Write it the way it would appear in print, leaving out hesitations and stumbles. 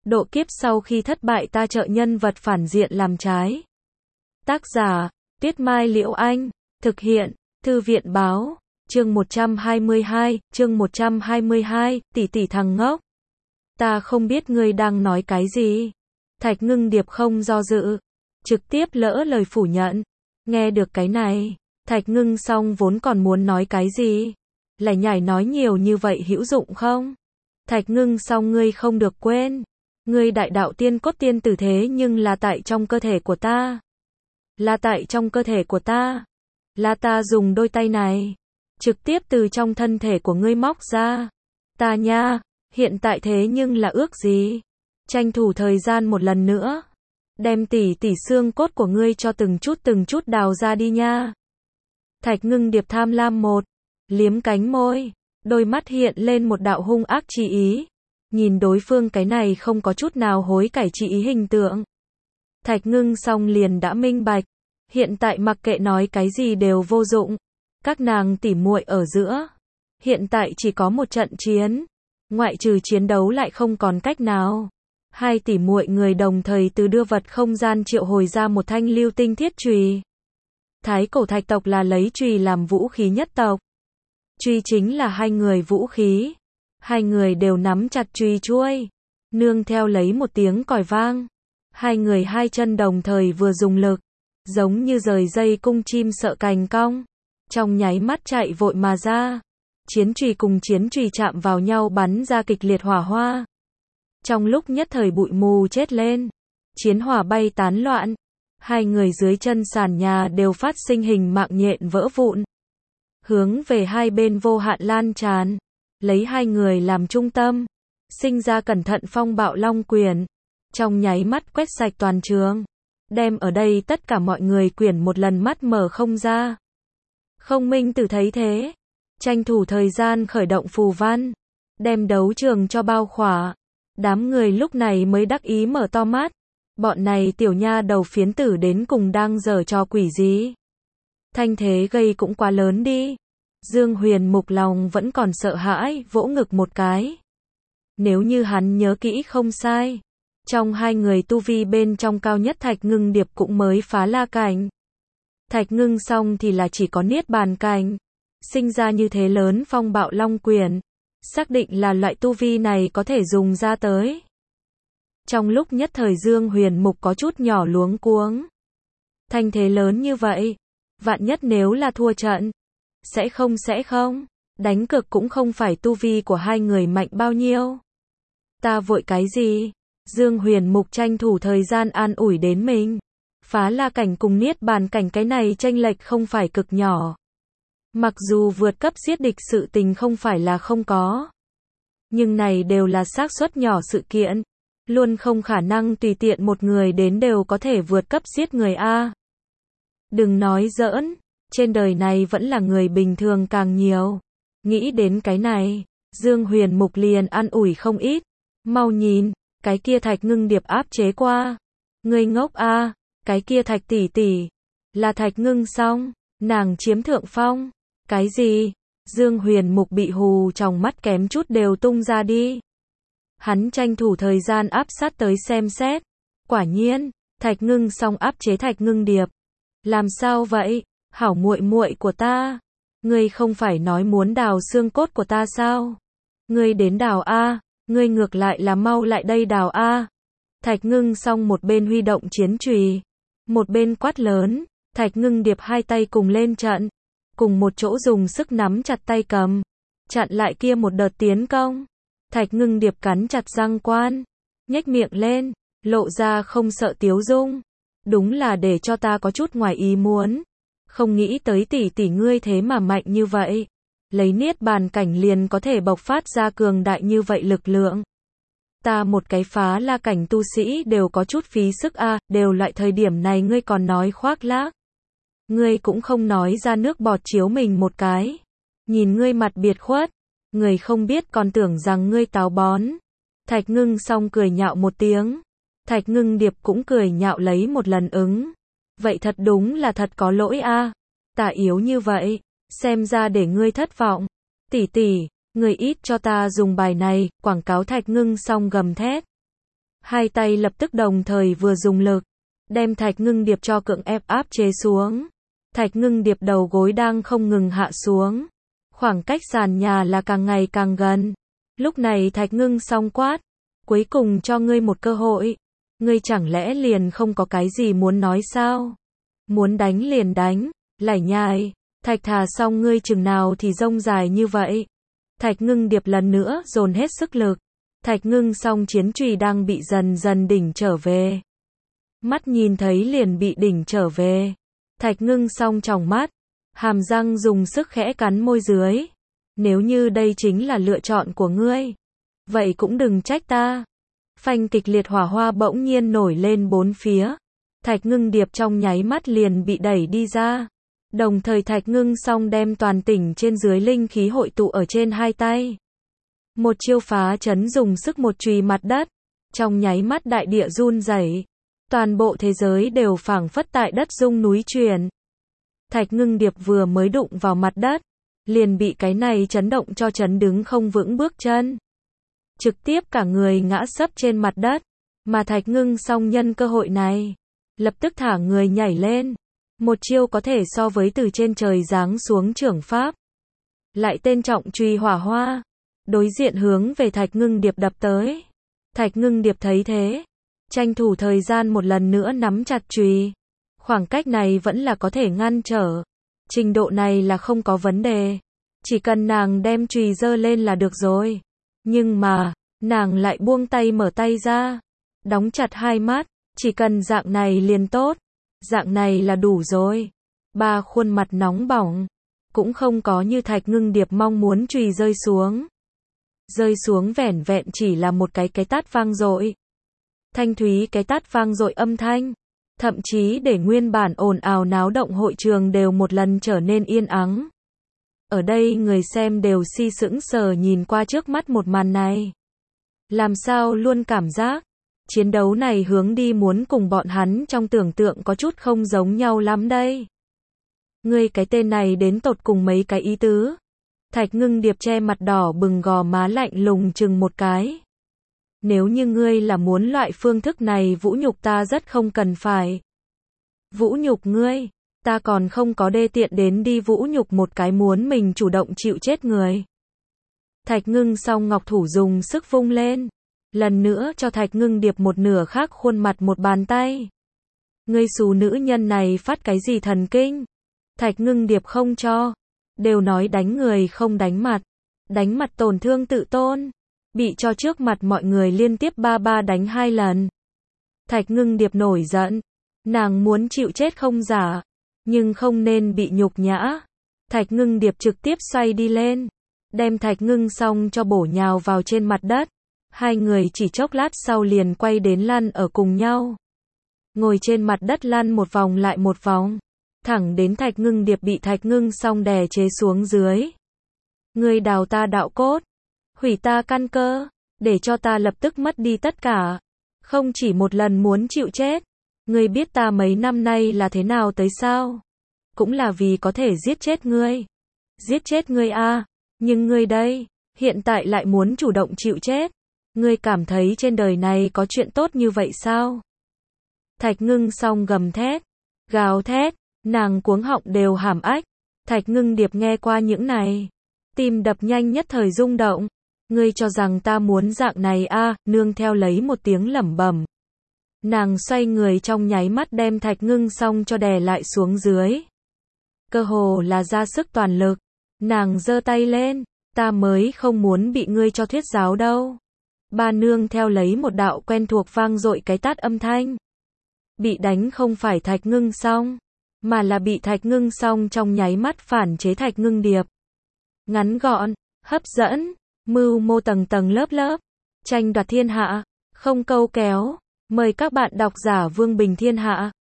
Độ kiếp sau khi thất bại ta trợ nhân vật phản diện làm trái. Tác giả, Tuyết Mai Liễu Anh. Thực hiện, Thư viện báo. Chương 122, tỷ tỷ thằng ngốc. Ta không biết ngươi đang nói cái gì. Thạch Ngưng Điệp không do dự, trực tiếp lỡ lời phủ nhận. Nghe được cái này, Thạch Ngưng Song vốn còn muốn nói cái gì. Lại nhảy nói nhiều như vậy hữu dụng không? Thạch Ngưng Song, ngươi không được quên. Ngươi đại đạo tiên cốt tiên tử thế nhưng là tại trong cơ thể của ta. Là tại trong cơ thể của ta. Là ta dùng đôi tay này trực tiếp từ trong thân thể của ngươi móc ra. Ta nha, hiện tại thế nhưng là ước gì? Tranh thủ thời gian một lần nữa. Đem tỉ xương cốt của ngươi cho từng chút đào ra đi nha. Thạch Ngưng Điệp tham lam liếm cánh môi, đôi mắt hiện lên một đạo hung ác chi ý. Nhìn đối phương cái này không có chút nào hối cải chi ý hình tượng. Thạch Ngưng Song liền đã minh bạch. Hiện tại mặc kệ nói cái gì đều vô dụng. Các nàng tỉ muội ở giữa. Hiện tại chỉ có một trận chiến. Ngoại trừ chiến đấu lại không còn cách nào. Hai tỷ muội người đồng thời từ đưa vật không gian triệu hồi ra một thanh lưu tinh thiết chùy. Thái cổ thạch tộc là lấy chùy làm vũ khí nhất tộc. Chùy chính là hai người vũ khí. Hai người đều nắm chặt chùy chuôi. Nương theo lấy một tiếng còi vang. Hai người hai chân đồng thời vừa dùng lực. Giống như rời dây cung chim sợ cành cong. Trong nháy mắt chạy vội mà ra. Chiến chùy cùng chiến chùy chạm vào nhau bắn ra kịch liệt hỏa hoa. Trong lúc nhất thời bụi mù chết lên. Chiến hỏa bay tán loạn. Hai người dưới chân sàn nhà đều phát sinh hình mạng nhện vỡ vụn. Hướng về hai bên vô hạn lan tràn. Lấy hai người làm trung tâm. Sinh ra cẩn thận phong bạo long quyền. Trong nháy mắt quét sạch toàn trường. Đem ở đây tất cả mọi người quyển một lần mắt mở không ra. Không Minh Tử thấy thế. Tranh thủ thời gian khởi động phù văn. Đem đấu trường cho bao khỏa. Đám người lúc này mới đắc ý mở to mắt. Bọn này tiểu nha đầu phiến tử đến cùng đang giở trò quỷ gì. Thanh thế gây cũng quá lớn đi. Dương Huyền Mục lòng vẫn còn sợ hãi, vỗ ngực một cái. Nếu như hắn nhớ kỹ không sai. Trong hai người tu vi bên trong cao nhất Thạch Ngưng Điệp cũng mới phá la cảnh. Thạch Ngưng Song thì là chỉ có niết bàn cảnh. Sinh ra như thế lớn phong bạo long quyền. Xác định là loại tu vi này có thể dùng ra tới. Trong lúc nhất thời Dương Huyền Mục có chút nhỏ luống cuống. Thanh thế lớn như vậy. Vạn nhất nếu là thua trận. Sẽ không. Đánh cược cũng không phải tu vi của hai người mạnh bao nhiêu. Ta vội cái gì? Dương Huyền Mục tranh thủ thời gian an ủi đến mình. Phá la cảnh cùng niết bàn cảnh cái này chênh lệch không phải cực nhỏ. Mặc dù vượt cấp giết địch sự tình không phải là không có. Nhưng này đều là xác suất nhỏ sự kiện. Luôn không khả năng tùy tiện một người đến đều có thể vượt cấp giết người a. Đừng nói giỡn. Trên đời này vẫn là người bình thường càng nhiều. Nghĩ đến cái này. Dương Huyền Mục liền an ủi không ít. Mau nhìn. Cái kia Thạch Ngưng Điệp áp chế qua. Ngươi ngốc a. Cái kia Thạch tỷ tỷ. Là Thạch Ngưng Song. Nàng chiếm thượng phong. Cái gì? Dương Huyền Mục bị hù trong mắt kém chút đều tung ra đi. Hắn tranh thủ thời gian áp sát tới xem xét. Quả nhiên, Thạch Ngưng Song áp chế Thạch Ngưng Điệp. Làm sao vậy? Hảo muội muội của ta. Ngươi không phải nói muốn đào xương cốt của ta sao? Ngươi đến đào a. Ngươi ngược lại là mau lại đây đào a. Thạch Ngưng Song một bên huy động chiến chùy, một bên quát lớn. Thạch Ngưng Điệp hai tay cùng lên trận, cùng một chỗ dùng sức nắm chặt tay cầm, chặn lại kia một đợt tiến công. Thạch Ngưng Điệp cắn chặt răng quan, nhếch miệng lên, lộ ra không sợ tiếu dung. Đúng là để cho ta có chút ngoài ý muốn. Không nghĩ tới tỷ tỷ ngươi thế mà mạnh như vậy. Lấy niết bàn cảnh liền có thể bộc phát ra cường đại như vậy lực lượng. Ta một cái phá la cảnh tu sĩ đều có chút phí sức a, đều loại thời điểm này ngươi còn nói khoác lác. Ngươi cũng không nói ra nước bọt chiếu mình một cái. Nhìn ngươi mặt biệt khuất, người không biết còn tưởng rằng ngươi táo bón. Thạch Ngưng Song cười nhạo một tiếng. Thạch Ngưng Điệp cũng cười nhạo lấy một lần ứng. Vậy thật đúng là thật có lỗi a. Ta yếu như vậy, xem ra để ngươi thất vọng. Tỷ tỷ, người ít cho ta dùng bài này, quảng cáo. Thạch Ngưng Song gầm thét. Hai tay lập tức đồng thời vừa dùng lực, đem Thạch Ngưng Điệp cho cưỡng ép áp chế xuống. Thạch Ngưng Điệp đầu gối đang không ngừng hạ xuống. Khoảng cách sàn nhà là càng ngày càng gần. Lúc này Thạch Ngưng Song quát, cuối cùng cho ngươi một cơ hội. Ngươi chẳng lẽ liền không có cái gì muốn nói sao? Muốn đánh liền đánh, lải nhải. Thạch Thà Song ngươi chừng nào thì rông dài như vậy. Thạch Ngưng Điệp lần nữa dồn hết sức lực. Thạch Ngưng Song chiến chùy đang bị dần dần đỉnh trở về. Mắt nhìn thấy liền bị đỉnh trở về. Thạch Ngưng Song tròng mắt, hàm răng dùng sức khẽ cắn môi dưới. Nếu như đây chính là lựa chọn của ngươi, vậy cũng đừng trách ta. Phanh kịch liệt hỏa hoa bỗng nhiên nổi lên bốn phía. Thạch Ngưng Điệp trong nháy mắt liền bị đẩy đi ra. Đồng thời Thạch Ngưng Song đem toàn tỉnh trên dưới linh khí hội tụ ở trên hai tay. Một chiêu phá chấn dùng sức một chùy mặt đất. Trong nháy mắt đại địa run rẩy. Toàn bộ thế giới đều phảng phất tại đất rung núi chuyển. Thạch Ngưng Điệp vừa mới đụng vào mặt đất, liền bị cái này chấn động cho chấn đứng không vững bước chân. Trực tiếp cả người ngã sấp trên mặt đất, mà Thạch Ngưng Song nhân cơ hội này, lập tức thả người nhảy lên. Một chiêu có thể so với từ trên trời giáng xuống chưởng pháp. Lại tên trọng chùy hỏa hoa, đối diện hướng về Thạch Ngưng Điệp đập tới. Thạch Ngưng Điệp thấy thế, tranh thủ thời gian một lần nữa nắm chặt chùy. Khoảng cách này vẫn là có thể ngăn trở. Trình độ này là không có vấn đề. Chỉ cần nàng đem chùy giơ lên là được rồi. Nhưng mà, nàng lại buông tay mở tay ra. Đóng chặt hai mắt. Chỉ cần dạng này liền tốt. Dạng này là đủ rồi. Ba khuôn mặt nóng bỏng. Cũng không có như Thạch Ngưng Điệp mong muốn chùy rơi xuống. Rơi xuống vẻn vẹn chỉ là một cái tát vang dội. Thanh thúy cái tát vang dội âm thanh. Thậm chí để nguyên bản ồn ào náo động hội trường đều một lần trở nên yên ắng. Ở đây người xem đều si sững sờ nhìn qua trước mắt một màn này. Làm sao luôn cảm giác, chiến đấu này hướng đi muốn cùng bọn hắn trong tưởng tượng có chút không giống nhau lắm đây. Ngươi cái tên này đến tột cùng mấy cái ý tứ. Thạch Ngưng Điệp che mặt đỏ bừng gò má lạnh lùng chừng một cái. Nếu như ngươi là muốn loại phương thức này vũ nhục ta rất không cần phải. Vũ nhục ngươi, ta còn không có đê tiện đến đi vũ nhục một cái muốn mình chủ động chịu chết người. Thạch Ngưng Song ngọc thủ dùng sức vung lên. Lần nữa cho Thạch Ngưng Điệp một nửa khác khuôn mặt một bàn tay. Ngươi xú nữ nhân này phát cái gì thần kinh. Thạch Ngưng Điệp không cho. Đều nói đánh người không đánh mặt. Đánh mặt tổn thương tự tôn. Bị cho trước mặt mọi người liên tiếp ba đánh 2 lần. Thạch Ngưng Điệp nổi giận. Nàng muốn chịu chết không giả. Nhưng không nên bị nhục nhã. Thạch Ngưng Điệp trực tiếp xoay đi lên. Đem Thạch Ngưng Song cho bổ nhào vào trên mặt đất. Hai người chỉ chốc lát sau liền quay đến lăn ở cùng nhau. Ngồi trên mặt đất lăn một vòng lại một vòng. Thẳng đến Thạch Ngưng Điệp bị Thạch Ngưng Song đè chế xuống dưới. Ngươi đào ta đạo cốt. Hủy ta căn cơ. Để cho ta lập tức mất đi tất cả. Không chỉ một lần muốn chịu chết. Ngươi biết ta mấy năm nay là thế nào tới sao? Cũng là vì có thể giết chết ngươi. Giết chết ngươi a. Nhưng ngươi đây, hiện tại lại muốn chủ động chịu chết. Ngươi cảm thấy trên đời này có chuyện tốt như vậy sao? Thạch Ngưng Song gầm thét, gào thét, nàng cuống họng đều hàm ách. Thạch Ngưng Điệp nghe qua những này, tim đập nhanh nhất thời rung động. Ngươi cho rằng ta muốn dạng này a? Nương theo lấy một tiếng lẩm bẩm. Nàng xoay người trong nháy mắt đem Thạch Ngưng Song cho đè lại xuống dưới. Cơ hồ là ra sức toàn lực. Nàng giơ tay lên, ta mới không muốn bị ngươi cho thuyết giáo đâu. Ba nương theo lấy một đạo quen thuộc vang dội cái tát âm thanh. Bị đánh không phải Thạch Ngưng Song, mà là bị Thạch Ngưng Song trong nháy mắt phản chế Thạch Ngưng Điệp. Ngắn gọn, hấp dẫn, mưu mô tầng tầng lớp lớp, tranh đoạt thiên hạ, không câu kéo. Mời các bạn đọc giả Vương Bình Thiên Hạ.